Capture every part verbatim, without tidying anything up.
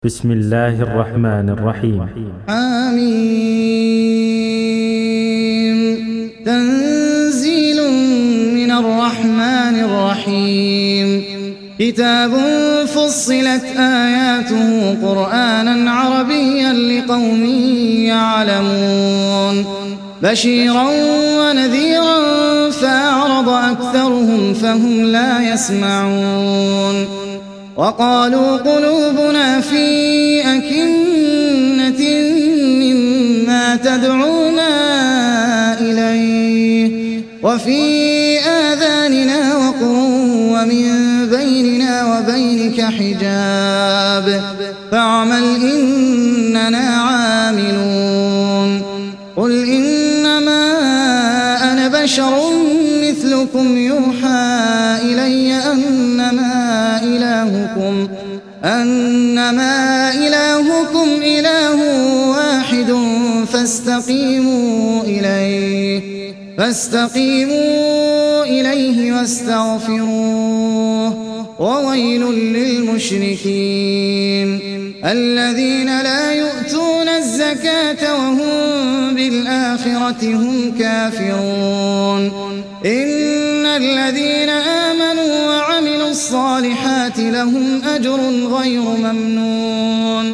بسم الله الرحمن الرحيم. آمين. تنزيل من الرحمن الرحيم. كتاب فصلت آياته قرآنا عربيا لقوم يعلمون بشيرا ونذيرا فأعرض أكثرهم فهم لا يسمعون وقالوا قلوبنا في أكنة مما تدعونا إليه وفي آذاننا وقر ومن بيننا وبينك حجاب فاعمل إننا عاملون. قل إنما أنا بشر مثلكم يوحى إلي أنما إلهكم أنما إلهكم إله واحد فاستقيموا إليه فاستقيموا إليه واستغفروه وويل للمشركين الذين لا يؤتون الزكاة وهم بالآخرة هم كافرون. إن الذين آمنوا وعملوا الصالحات لهم أجر غير ممنون.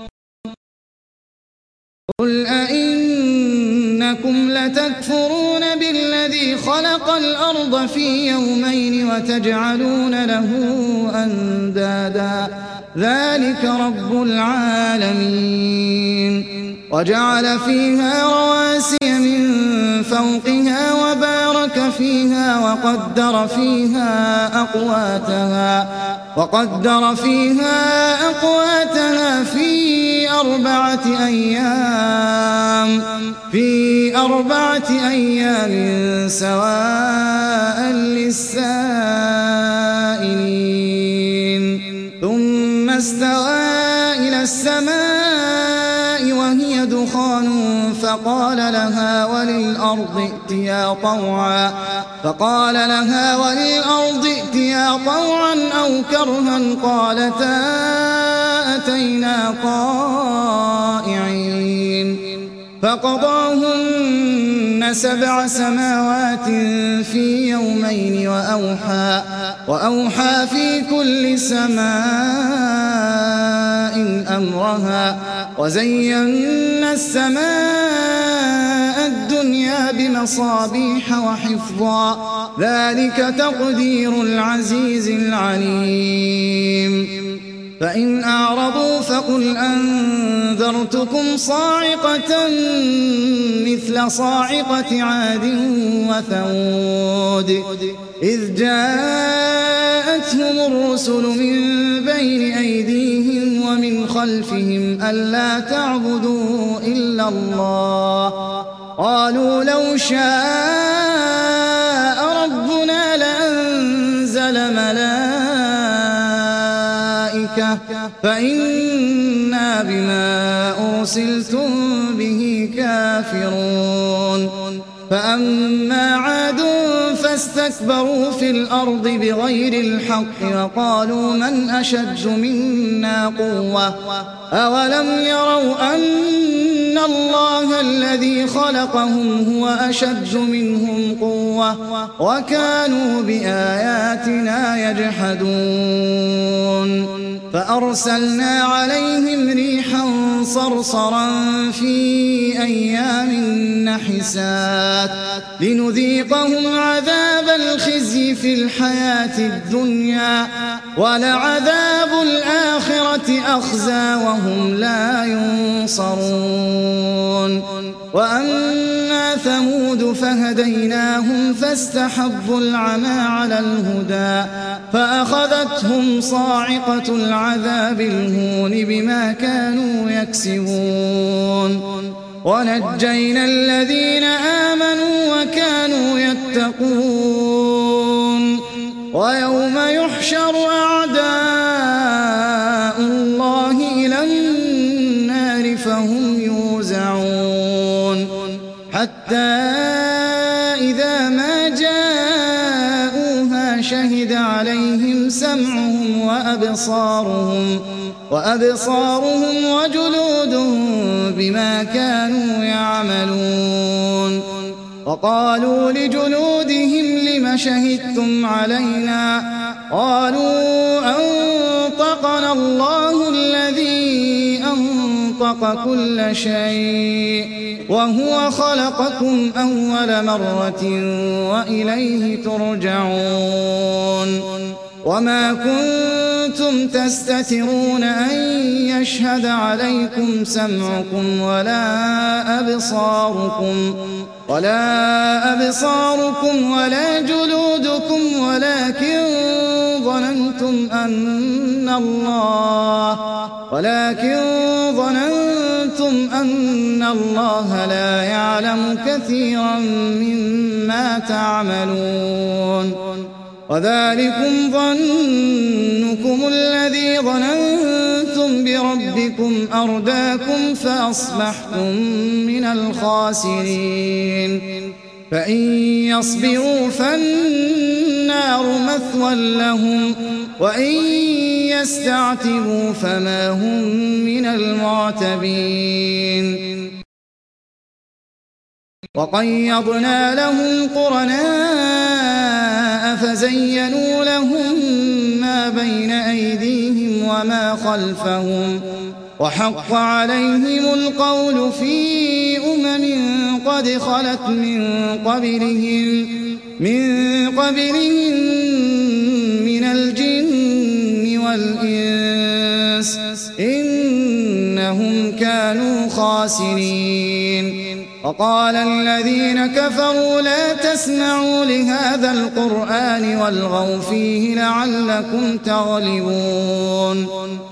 قل أئنكم لتكفرون بالذي خلق الأرض في يومين وتجعلون له أندادا ذلك رب العالمين. وجعل فيها رواسي من فوقها وبارك فيها وقدر فيها أقواتها وقدر فيها أقواتها في أربعة أيام في أربعة أيام سواء للسائلين. ثم استوى إلى السماء وهي دخان فقال لها وللأرض ائتيا طوعا فقال لها وللأرض ائتيا طوعا أو كرها قالتا أتينا طائعين. فقضاهن سبع سماوات في يومين وأوحى وأوحى في كل سماء أمرها وزينا السماء الدنيا بمصابيح وحفظا ذلك تقدير العزيز العليم. فإن أعرضوا فقل أنذرتكم صاعقة مثل صاعقة عاد وثمود إذ جاءتهم الرسل من بين أيديهم ومن خلفهم ألا تعبدوا إلا الله قالوا لو شاء ربنا لأنزل ملائكة فإنا بما أرسلتم به كافرون. فأما عاد فاستكبروا في الأرض بغير الحق وقالوا من أشد منا قوة أولم يروا أن الله الذي خلقهم هو أشد منهم قوة وكانوا بآياتنا يجحدون. فأرسلنا عليهم ريحا صرصرا في أيام نحسات لنذيقهم عذاب الخزي في الحياة الدنيا ولعذاب الآخرة أخزى وهم لا ينصرون. وأما ثمود فهديناهم فاستحبوا العمى على الهدى فأخذتهم صاعقة العذاب الهون بما كانوا يكسبون. ونجينا الذين آمنوا وكانوا يتقون. ويوم يحشر أعداء الله إلى النار فهم يوزعون حتى إذا ما جاءوها شهد عليهم سمعهم وأبصارهم وأبصارهم وجلودهم بما كانوا يعملون. وقالوا لجلودهم لم شهدتم علينا؟ قالوا أنطقنا الله الذي أنطق كل شيء وهو خلقكم أول مرة وإليه ترجعون. وما كنتم تستترون أن يشهد عليكم سمعكم ولا أبصاركم ولا أبصاركم ولا جلودكم ولكن ظننتم أن الله ولكن ظننتم أن الله لا يعلم كثيرا مما تعملون. وذلكم ظنكم الذي ظننتم بربكم أرداكم فأصبحتم من الخاسرين. فإن يصبروا فالنار مثوى لهم وإن يستعتبوا فما هم من المعتبين. وقيضنا لهم قرناء فزينوا لهم ما بين أيديهم وما خلفهم وحق عليهم القول في أمم قد خلت من قبلهم من قبلهم من الجن والإنس إنهم كانوا خاسرين. وقال الذين كفروا لا تسمعوا لهذا القرآن والغوا فيه لعلكم تغلبون.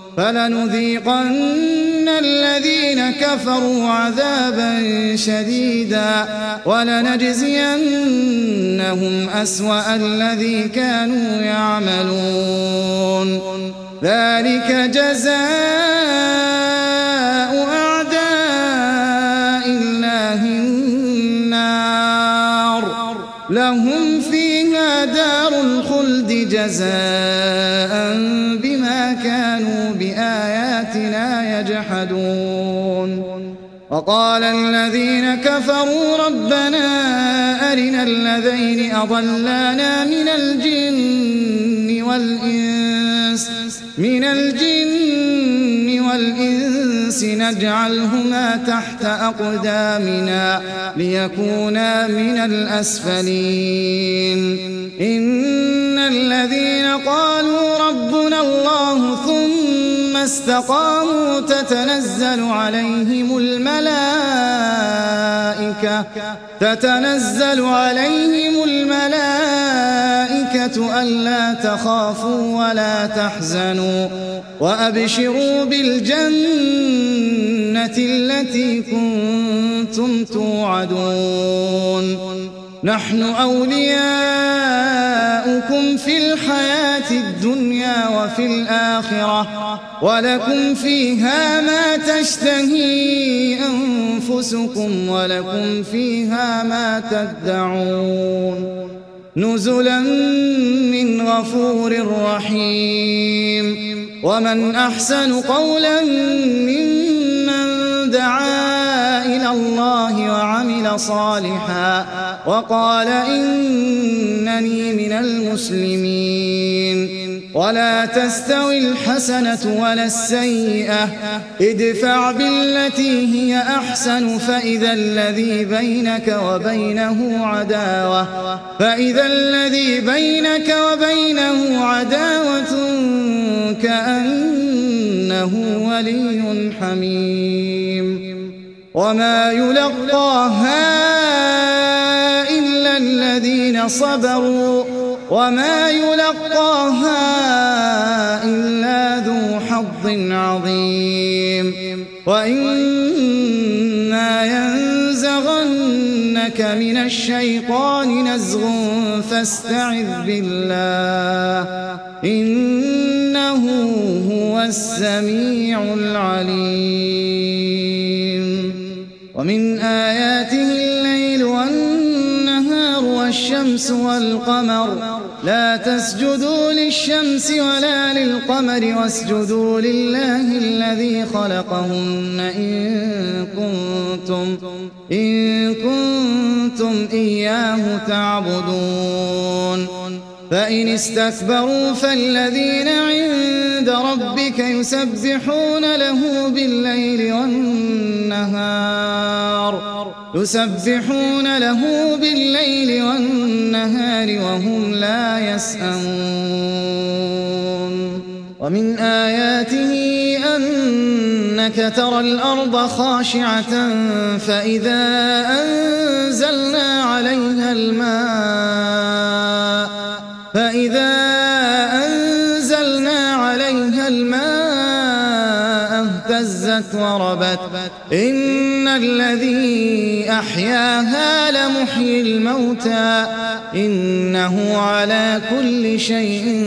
فلنذيقن الذين كفروا عذابا شديدا ولنجزينهم أسوأ الذي كانوا يعملون. ذلك جزاء أعداء الله النار لهم فيها دار الخلد جزاء بما كانوا بآياتنا يجحدون. وقال الذين كفروا ربنا أرنا الذين أضلانا من الجن والإنس من الجن والإنس نجعلهما تحت أقدامنا ليكونا من الأسفلين. إن الذين قالوا ربنا الله ثم استقاموا تتنزل عليهم الملائكة تتنزل عليهم الملائكة ألا تخافوا ولا تحزنوا وأبشروا بالجنة التي كنتم توعدون. نحن أولياؤكم في الحياة الدنيا وفي الآخرة ولكم فيها ما تشتهي أنفسكم ولكم فيها ما تدعون. نزلا من غفور رحيم. ومن أحسن قولا ممن دعا إلى الله وعمل صالحا وقال إنني من المسلمين. ولا تستوي الحسنة ولا السيئة ادفع بالتي هي أحسن فإذا الذي بينك وبينه عداوة فإذا الذي بينك وبينه عداوة كأنه ولي حميم. وما يلقاها إلا الذين صبروا وما يلقاها إلا ذو حظ عظيم. وإما ينزغنك من الشيطان نزغ فاستعذ بالله إنه هو السميع العليم. ومن آياته الليل والنهار والشمس والقمر لا تسجدوا للشمس ولا للقمر واسجدوا لله الذي خلقهن إن كنتم, إن كنتم إياه تعبدون فإن استكبروا فالذين عند ربك يسبحون له بالليل والنهار يسبحون له بالليل والنهار وهم لا يسأمون ومن آياته أنك ترى الأرض خاشعة فإذا أنزلنا عليها الماء فإذا أنزلنا عليها الماء اهتزت وربت إن الذي أحياها لمحيي الموتى إنه على كل شيء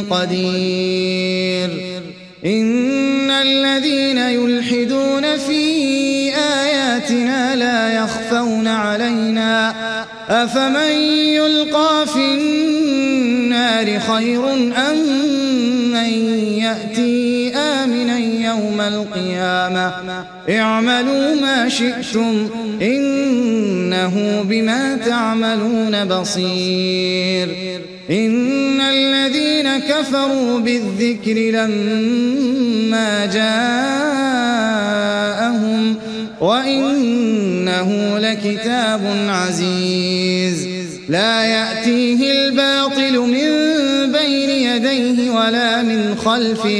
قدير إن الذين يلحدون في آياتنا لا يخفون علينا أفمن يلقى في النار خير أم من يأتي آمنا يوم القيامة اعملوا ما شئتم إنه بما تعملون بصير إن الذين كفروا بالذكر لما جاءهم وإنه لكتاب عزيز لا يأتيه الباطل من بين يديه ولا من خلفه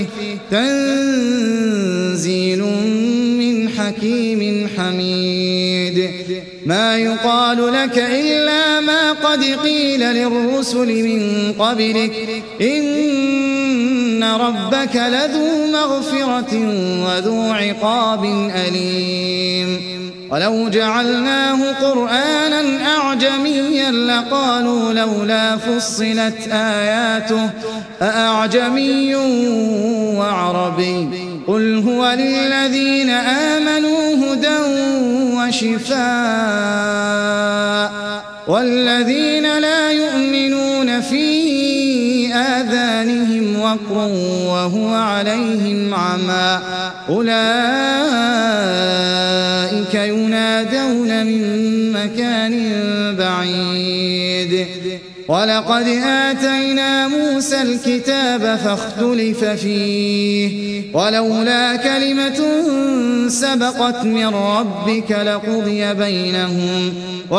تنزيل من حكيم حميد ما يقال لك إلا ما قد قيل للرسل من قبلك إن ربك لذو مغفرة وذو عقاب أليم ولو جعلناه قرآنا أعجميا لقالوا لولا فصلت آياته أأعجمي وعربي قل هو للذين آمنوا هدى وشفاء والذين لا يؤمنون في آذانهم وقر وهو عليهم عمى أولئك ينادون من مكان بعيد ولقد آتينا موسى الكتاب فاختلف فيه ولولا كلمة سبقت من ربك لقضي بينهم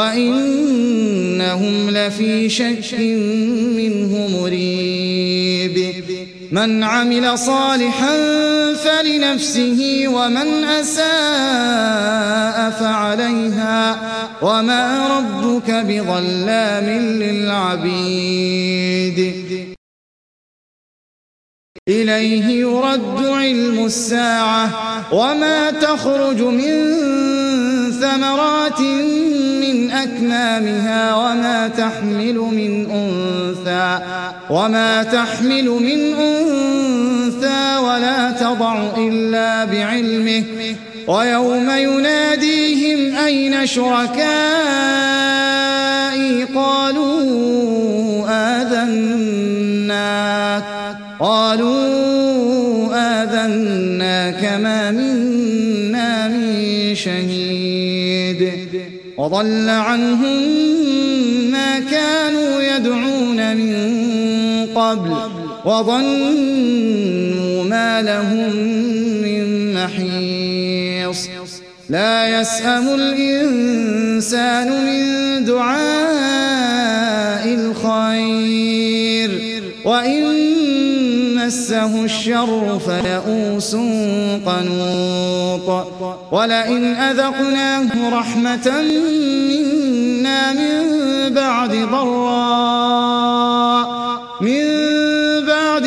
وإنهم لفي شك منه مريب من عمل صالحا فلنفسه ومن أساء فعليها وما ربك بظلام للعبيد إليه يرد علم الساعة وما تخرج من ثمرات من أكمامها وما تحمل من أنثى وما تحمل من أنثى ولا تضع إلا بعلمه ويوم يناديهم أين شركائي قالوا آذناك قالوا آذناك ما منا من شهيد وضل عنهم ما كانوا يدعون من قبل وظنوا ما لهم من محيص لا يسأم الإنسان من دعاء الخير وإن مسه الشر فيئوس قنوط ولئن أذقناه رحمة منا من بعد ضراء من بعد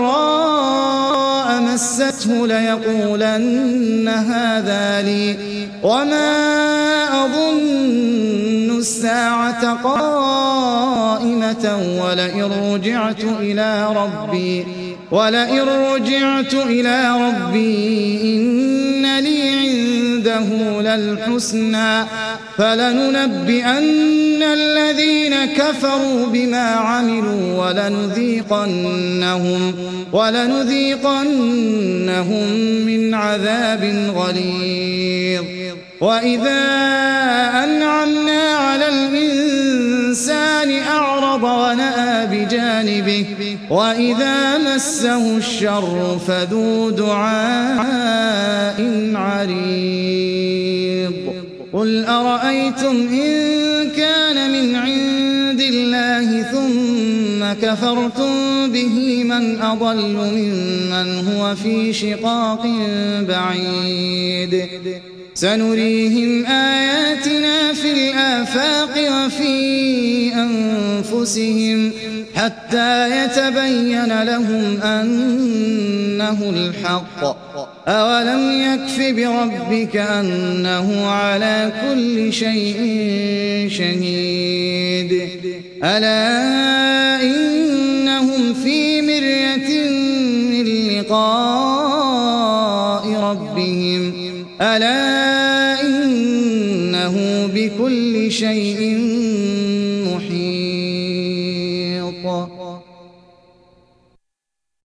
ضراء مسته ليقولن هذا لي وما أظن الساعة قائمة ولئن رجعت إلى ربي ولئن رجعت إلى ربي إن لي عنده للحسنى فلننبئن الذين كفروا بما عملوا ولنذيقنهم, ولنذيقنهم من عذاب غليظ. وإذا أنعمنا على الإنسان أعرض ونأى بجانبه وإذا مسه الشر فذو دعاء عريض. قل أرأيتم إن كان من عند الله ثم كفرتم به من أضل ممن هو في شقاق بعيد. سنريهم آياتنا في الآفاق وفي أنفسهم حتى يتبين لهم أنه الحق. أولم يكف بربك أنه على كل شيء شهيد. ألا إنهم في مرية من لقاء ربهم ألا إنه بكل شيء محيط.